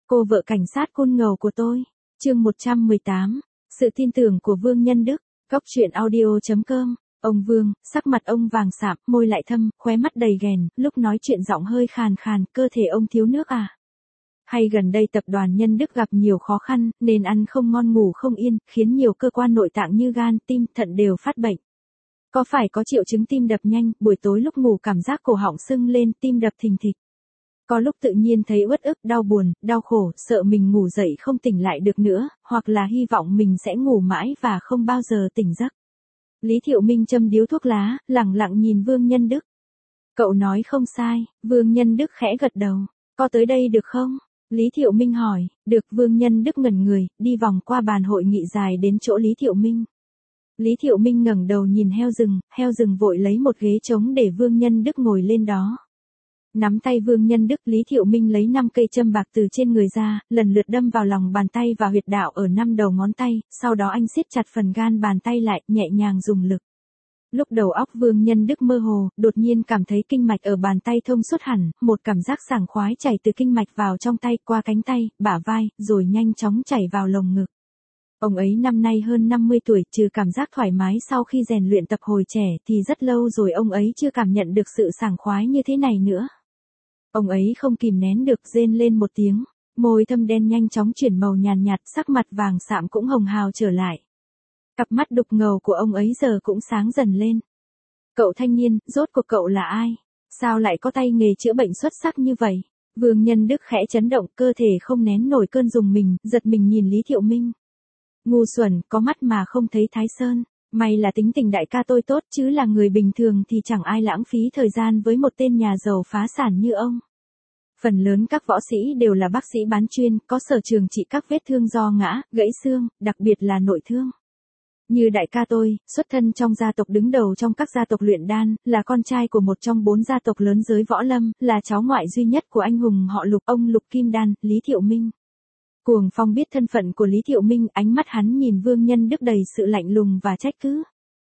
Cô vợ cảnh sát côn ngầu của tôi. Chương 118. Sự tin tưởng của Vương Nhân Đức. Góc truyện audio.com. Ông Vương, sắc mặt ông vàng sạm, môi lại thâm, khóe mắt đầy ghèn, lúc nói chuyện giọng hơi khàn khàn, cơ thể ông thiếu nước à? Hay gần đây tập đoàn Nhân Đức gặp nhiều khó khăn, nên ăn không ngon ngủ không yên, khiến nhiều cơ quan nội tạng như gan, tim, thận đều phát bệnh. Có phải có triệu chứng tim đập nhanh, buổi tối lúc ngủ cảm giác cổ họng sưng lên, tim đập thình thịch. Có lúc tự nhiên thấy uất ức, đau buồn, đau khổ, sợ mình ngủ dậy không tỉnh lại được nữa, hoặc là hy vọng mình sẽ ngủ mãi và không bao giờ tỉnh giấc. Lý Thiệu Minh châm điếu thuốc lá, lẳng lặng nhìn Vương Nhân Đức. Cậu nói không sai, Vương Nhân Đức khẽ gật đầu. Có tới đây được không? Lý Thiệu Minh hỏi. Được. Vương Nhân Đức ngẩn người, đi vòng qua bàn hội nghị dài đến chỗ Lý Thiệu Minh. Lý Thiệu Minh ngẩng đầu nhìn heo rừng vội lấy một ghế trống để Vương Nhân Đức ngồi lên đó. Nắm tay Vương Nhân Đức, Lý Thiệu Minh lấy 5 cây châm bạc từ trên người ra, lần lượt đâm vào lòng bàn tay và huyệt đạo ở 5 đầu ngón tay, sau đó anh siết chặt phần gan bàn tay lại, nhẹ nhàng dùng lực. Lúc đầu óc Vương Nhân Đức mơ hồ, đột nhiên cảm thấy kinh mạch ở bàn tay thông suốt hẳn, một cảm giác sảng khoái chảy từ kinh mạch vào trong tay, qua cánh tay, bả vai, rồi nhanh chóng chảy vào lồng ngực. Ông ấy năm nay hơn 50 tuổi, trừ cảm giác thoải mái sau khi rèn luyện tập hồi trẻ thì rất lâu rồi ông ấy chưa cảm nhận được sự sảng khoái như thế này nữa. Ông ấy không kìm nén được, rên lên một tiếng, môi thâm đen nhanh chóng chuyển màu nhàn nhạt, sắc mặt vàng sạm cũng hồng hào trở lại. Cặp mắt đục ngầu của ông ấy giờ cũng sáng dần lên. Cậu thanh niên, rốt cuộc cậu là ai? Sao lại có tay nghề chữa bệnh xuất sắc như vậy? Vương Nhân Đức khẽ chấn động, cơ thể không nén nổi cơn rùng mình, giật mình nhìn Lý Thiệu Minh. Ngu xuẩn, có mắt mà không thấy Thái Sơn. May là tính tình đại ca tôi tốt, chứ là người bình thường thì chẳng ai lãng phí thời gian với một tên nhà giàu phá sản như ông. Phần lớn các võ sĩ đều là bác sĩ bán chuyên, có sở trường trị các vết thương do ngã, gãy xương, đặc biệt là nội thương. Như đại ca tôi, xuất thân trong gia tộc đứng đầu trong các gia tộc luyện đan, là con trai của một trong 4 gia tộc lớn giới võ lâm, là cháu ngoại duy nhất của anh hùng họ Lục, ông Lục Kim Đan, Lý Thiệu Minh. Cuồng Phong biết thân phận của Lý Thiệu Minh, ánh mắt hắn nhìn Vương Nhân Đức đầy sự lạnh lùng và trách cứ.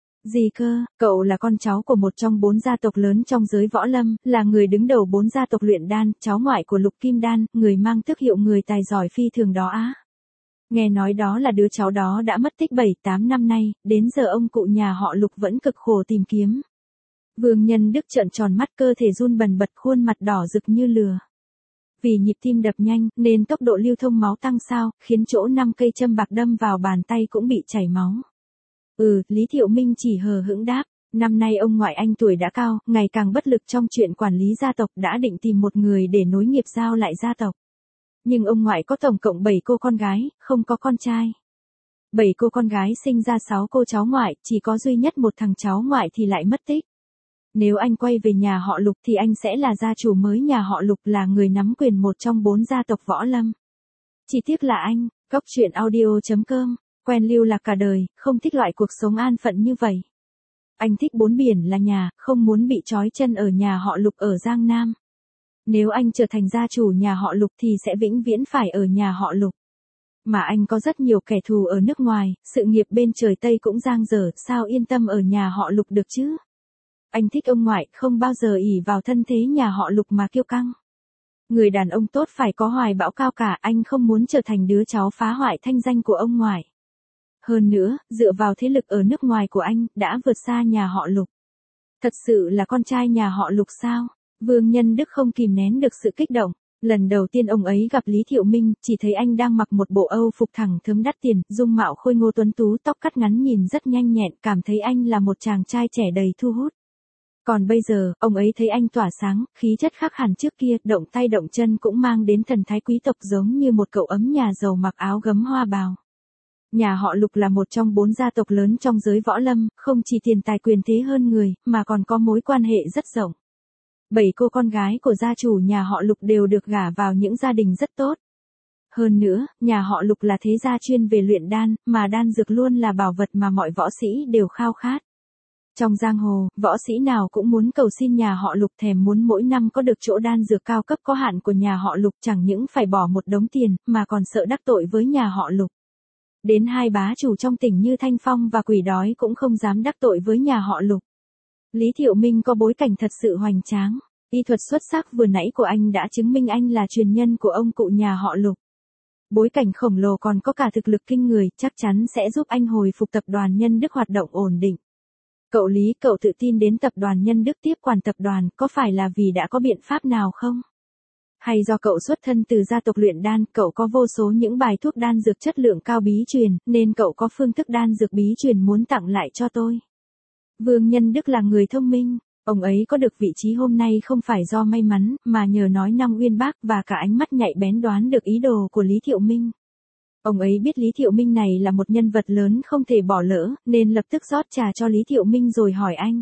Gì cơ, cậu là con cháu của một trong 4 gia tộc lớn trong giới võ lâm, là người đứng đầu 4 gia tộc luyện đan, cháu ngoại của Lục Kim Đan, người mang tước hiệu người tài giỏi phi thường đó á. Nghe nói đó là đứa cháu đó đã mất tích 7-8 năm nay, đến giờ ông cụ nhà họ Lục vẫn cực khổ tìm kiếm. Vương Nhân Đức trợn tròn mắt, cơ thể run bần bật, khuôn mặt đỏ rực như lửa. Vì nhịp tim đập nhanh, nên tốc độ lưu thông máu tăng sao, khiến chỗ 5 cây châm bạc đâm vào bàn tay cũng bị chảy máu. Lý Thiệu Minh chỉ hờ hững đáp. Năm nay ông ngoại anh tuổi đã cao, ngày càng bất lực trong chuyện quản lý gia tộc, đã định tìm một người để nối nghiệp giao lại gia tộc. Nhưng ông ngoại có tổng cộng 7 cô con gái, không có con trai. 7 cô con gái sinh ra 6 cô cháu ngoại, chỉ có duy nhất một thằng cháu ngoại thì lại mất tích. Nếu anh quay về nhà họ Lục thì anh sẽ là gia chủ mới nhà họ Lục, là người nắm quyền một trong 4 gia tộc võ lâm. Chỉ tiếc là anh, góc truyện audio.com, quen lưu lạc cả đời, không thích loại cuộc sống an phận như vậy. Anh thích 4 biển là nhà, không muốn bị trói chân ở nhà họ Lục ở Giang Nam. Nếu anh trở thành gia chủ nhà họ Lục thì sẽ vĩnh viễn phải ở nhà họ Lục. Mà anh có rất nhiều kẻ thù ở nước ngoài, sự nghiệp bên trời Tây cũng dang dở, sao yên tâm ở nhà họ Lục được chứ? Anh thích ông ngoại, không bao giờ ỷ vào thân thế nhà họ Lục mà kiêu căng. Người đàn ông tốt phải có hoài bão cao cả, anh không muốn trở thành đứa cháu phá hoại thanh danh của ông ngoại. Hơn nữa, dựa vào thế lực ở nước ngoài của anh, đã vượt xa nhà họ Lục. Thật sự là con trai nhà họ Lục sao? Vương Nhân Đức không kìm nén được sự kích động. Lần đầu tiên ông ấy gặp Lý Thiệu Minh, chỉ thấy anh đang mặc một bộ Âu phục thẳng thớm đắt tiền, dung mạo khôi ngô tuấn tú, tóc cắt ngắn nhìn rất nhanh nhẹn, cảm thấy anh là một chàng trai trẻ đầy thu hút. Còn bây giờ, ông ấy thấy anh tỏa sáng, khí chất khác hẳn trước kia, động tay động chân cũng mang đến thần thái quý tộc, giống như một cậu ấm nhà giàu mặc áo gấm hoa bào. Nhà họ Lục là một trong 4 gia tộc lớn trong giới võ lâm, không chỉ tiền tài quyền thế hơn người, mà còn có mối quan hệ rất rộng. 7 cô con gái của gia chủ nhà họ Lục đều được gả vào những gia đình rất tốt. Hơn nữa, nhà họ Lục là thế gia chuyên về luyện đan, mà đan dược luôn là bảo vật mà mọi võ sĩ đều khao khát. Trong giang hồ, võ sĩ nào cũng muốn cầu xin nhà họ Lục, thèm muốn mỗi năm có được chỗ đan dược cao cấp có hạn của nhà họ Lục, chẳng những phải bỏ một đống tiền, mà còn sợ đắc tội với nhà họ Lục. Đến 2 bá chủ trong tỉnh như Thanh Phong và Quỷ Đói cũng không dám đắc tội với nhà họ Lục. Lý Thiệu Minh có bối cảnh thật sự hoành tráng. Y thuật xuất sắc vừa nãy của anh đã chứng minh anh là truyền nhân của ông cụ nhà họ Lục. Bối cảnh khổng lồ còn có cả thực lực kinh người, chắc chắn sẽ giúp anh hồi phục tập đoàn Nhân Đức hoạt động ổn định. Cậu Lý, cậu tự tin đến tập đoàn Nhân Đức tiếp quản tập đoàn, có phải là vì đã có biện pháp nào không? Hay do cậu xuất thân từ gia tộc luyện đan, cậu có vô số những bài thuốc đan dược chất lượng cao bí truyền, nên cậu có phương thức đan dược bí truyền muốn tặng lại cho tôi. Vương Nhân Đức là người thông minh, ông ấy có được vị trí hôm nay không phải do may mắn, mà nhờ nói năng uyên bác và cả ánh mắt nhạy bén đoán được ý đồ của Lý Thiệu Minh. Ông ấy biết Lý Thiệu Minh này là một nhân vật lớn không thể bỏ lỡ, nên lập tức rót trà cho Lý Thiệu Minh rồi hỏi anh.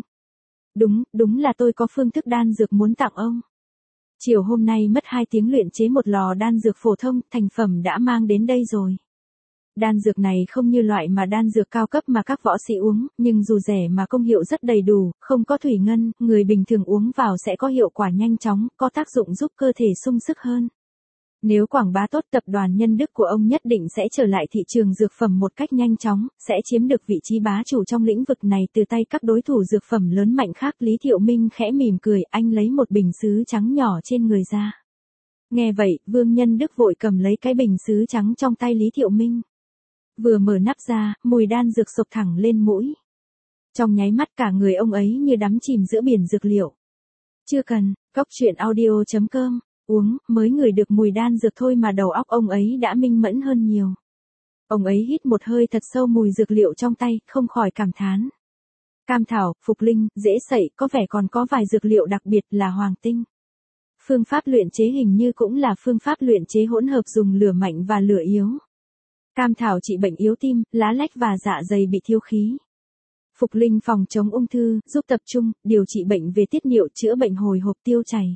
Đúng là tôi có phương thức đan dược muốn tặng ông. Chiều hôm nay mất 2 tiếng luyện chế một lò đan dược phổ thông, thành phẩm đã mang đến đây rồi. Đan dược này không như loại mà đan dược cao cấp mà các võ sĩ uống, nhưng dù rẻ mà công hiệu rất đầy đủ, không có thủy ngân, người bình thường uống vào sẽ có hiệu quả nhanh chóng, có tác dụng giúp cơ thể sung sức hơn. Nếu quảng bá tốt, tập đoàn Nhân Đức của ông nhất định sẽ trở lại thị trường dược phẩm một cách nhanh chóng, sẽ chiếm được vị trí bá chủ trong lĩnh vực này từ tay các đối thủ dược phẩm lớn mạnh khác. Lý Thiệu Minh khẽ mỉm cười, anh lấy một bình sứ trắng nhỏ trên người ra. Nghe vậy, Vương Nhân Đức vội cầm lấy cái bình sứ trắng trong tay Lý Thiệu Minh. Vừa mở nắp ra, mùi đan dược xộc thẳng lên mũi. Trong nháy mắt cả người ông ấy như đắm chìm giữa biển dược liệu. Chưa cần, coctruyện.audio.com. Uống, mới ngửi được mùi đan dược thôi mà đầu óc ông ấy đã minh mẫn hơn nhiều. Ông ấy hít một hơi thật sâu mùi dược liệu trong tay, không khỏi cảm thán. Cam thảo, phục linh, dễ sẩy, có vẻ còn có vài dược liệu đặc biệt là hoàng tinh. Phương pháp luyện chế hình như cũng là phương pháp luyện chế hỗn hợp dùng lửa mạnh và lửa yếu. Cam thảo trị bệnh yếu tim, lá lách và dạ dày bị thiếu khí. Phục linh phòng chống ung thư, giúp tập trung, điều trị bệnh về tiết niệu, chữa bệnh hồi hộp tiêu chảy.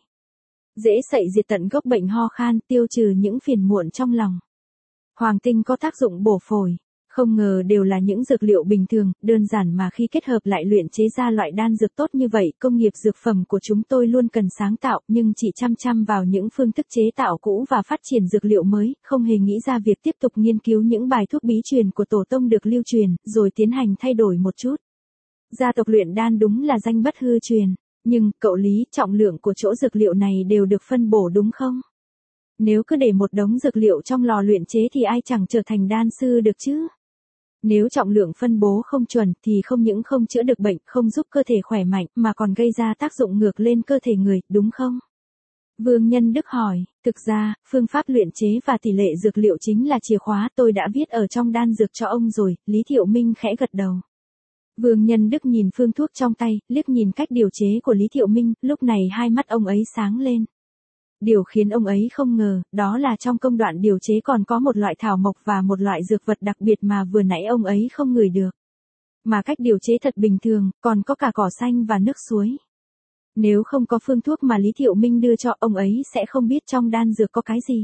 Dễ sẩy diệt tận gốc bệnh ho khan, tiêu trừ những phiền muộn trong lòng. Hoàng tinh có tác dụng bổ phổi. Không ngờ đều là những dược liệu bình thường, đơn giản mà khi kết hợp lại luyện chế ra loại đan dược tốt như vậy. Công nghiệp dược phẩm của chúng tôi luôn cần sáng tạo, nhưng chỉ chăm vào những phương thức chế tạo cũ và phát triển dược liệu mới, không hề nghĩ ra việc tiếp tục nghiên cứu những bài thuốc bí truyền của tổ tông được lưu truyền, rồi tiến hành thay đổi một chút. Gia tộc luyện đan đúng là danh bất hư truyền. Nhưng, cậu Lý, trọng lượng của chỗ dược liệu này đều được phân bổ đúng không? Nếu cứ để một đống dược liệu trong lò luyện chế thì ai chẳng trở thành đan sư được chứ? Nếu trọng lượng phân bố không chuẩn thì không những không chữa được bệnh, không giúp cơ thể khỏe mạnh, mà còn gây ra tác dụng ngược lên cơ thể người, đúng không? Vương Nhân Đức hỏi, thực ra, phương pháp luyện chế và tỷ lệ dược liệu chính là chìa khóa, tôi đã viết ở trong đan dược cho ông rồi. Lý Thiệu Minh khẽ gật đầu. Vương Nhân Đức nhìn phương thuốc trong tay, liếc nhìn cách điều chế của Lý Thiệu Minh, lúc này hai mắt ông ấy sáng lên. Điều khiến ông ấy không ngờ, đó là trong công đoạn điều chế còn có một loại thảo mộc và một loại dược vật đặc biệt mà vừa nãy ông ấy không ngửi được. Mà cách điều chế thật bình thường, còn có cả cỏ xanh và nước suối. Nếu không có phương thuốc mà Lý Thiệu Minh đưa cho, ông ấy sẽ không biết trong đan dược có cái gì.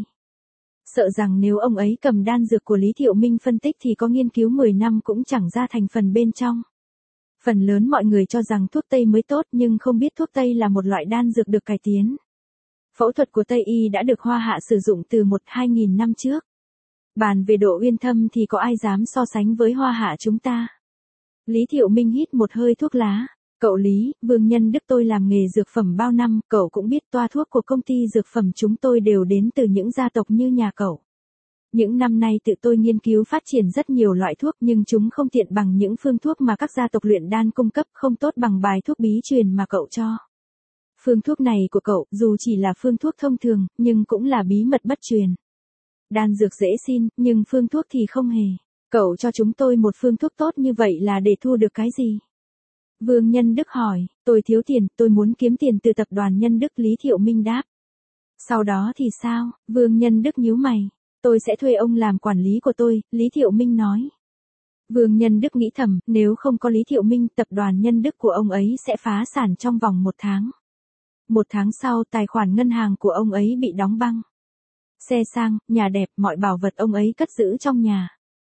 Sợ rằng nếu ông ấy cầm đan dược của Lý Thiệu Minh phân tích thì có nghiên cứu 10 năm cũng chẳng ra thành phần bên trong. Phần lớn mọi người cho rằng thuốc Tây mới tốt nhưng không biết thuốc Tây là một loại đan dược được cải tiến. Phẫu thuật của Tây y đã được Hoa Hạ sử dụng từ 1-2 nghìn năm trước. Bàn về độ uyên thâm thì có ai dám so sánh với Hoa Hạ chúng ta. Lý Thiệu Minh hít một hơi thuốc lá. Cậu Lý, Vương Nhân Đức tôi làm nghề dược phẩm bao năm, cậu cũng biết toa thuốc của công ty dược phẩm chúng tôi đều đến từ những gia tộc như nhà cậu. Những năm nay tự tôi nghiên cứu phát triển rất nhiều loại thuốc nhưng chúng không tiện bằng những phương thuốc mà các gia tộc luyện đan cung cấp, không tốt bằng bài thuốc bí truyền mà cậu cho. Phương thuốc này của cậu, dù chỉ là phương thuốc thông thường, nhưng cũng là bí mật bất truyền. Đan dược dễ xin, nhưng phương thuốc thì không hề. Cậu cho chúng tôi một phương thuốc tốt như vậy là để thu được cái gì? Vương Nhân Đức hỏi, tôi thiếu tiền, tôi muốn kiếm tiền từ tập đoàn Nhân Đức. Lý Thiệu Minh đáp. Sau đó thì sao? Vương Nhân Đức nhíu mày. Tôi sẽ thuê ông làm quản lý của tôi, Lý Thiệu Minh nói. Vương Nhân Đức nghĩ thầm, nếu không có Lý Thiệu Minh, tập đoàn Nhân Đức của ông ấy sẽ phá sản trong vòng 1 tháng. 1 tháng sau, tài khoản ngân hàng của ông ấy bị đóng băng. Xe sang, nhà đẹp, mọi bảo vật ông ấy cất giữ trong nhà.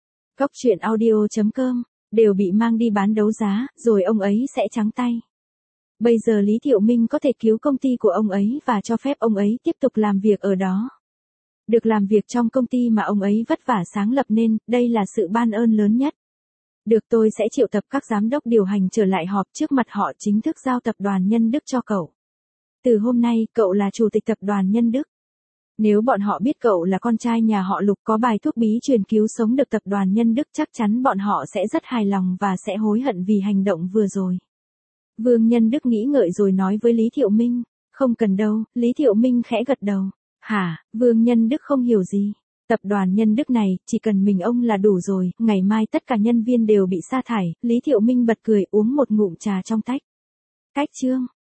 Coctruyện.audio.com đều bị mang đi bán đấu giá, rồi ông ấy sẽ trắng tay. Bây giờ Lý Thiệu Minh có thể cứu công ty của ông ấy và cho phép ông ấy tiếp tục làm việc ở đó. Được làm việc trong công ty mà ông ấy vất vả sáng lập nên, đây là sự ban ơn lớn nhất. Được, tôi sẽ triệu tập các giám đốc điều hành trở lại họp trước mặt họ, chính thức giao tập đoàn Nhân Đức cho cậu. Từ hôm nay, cậu là chủ tịch tập đoàn Nhân Đức. Nếu bọn họ biết cậu là con trai nhà họ Lục có bài thuốc bí truyền cứu sống được tập đoàn Nhân Đức, chắc chắn bọn họ sẽ rất hài lòng và sẽ hối hận vì hành động vừa rồi. Vương Nhân Đức nghĩ ngợi rồi nói với Lý Thiệu Minh. Không cần đâu, Lý Thiệu Minh khẽ gật đầu. Hả, Vương Nhân Đức không hiểu gì. Tập đoàn Nhân Đức này, chỉ cần mình ông là đủ rồi, ngày mai tất cả nhân viên đều bị sa thải. Lý Thiệu Minh bật cười uống một ngụm trà trong tách. Cách chương.